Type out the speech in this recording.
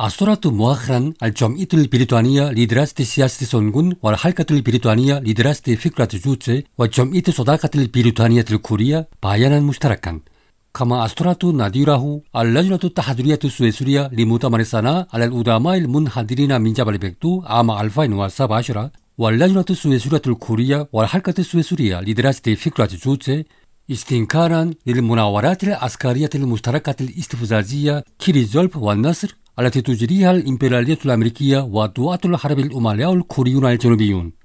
أصدرت مؤخرا الجمعية البريطانية لدراسة سياسة سونغون والحلقة البريطانية لدراسة فكرة جوتسي والجمعية الصداقة البريطانية الكورية بيانا مشتركا. كما أصدرت نظيره اللجنة التحضيرية السويسرية لمؤتمر صنعاء على الأدماء المنحدرين من جبل بكتو عام 2017 واللجنة السويسرية الكورية والحلقة السويسرية لدراسة فكرة جوتسي استنكارا للمناورات العسكرية المشتركة الاستفزازية كيريزولف والنصر التي تجريها الإمبريالية الأمريكية ودعاة الحرب الأموية الكوريون الجنوبيون.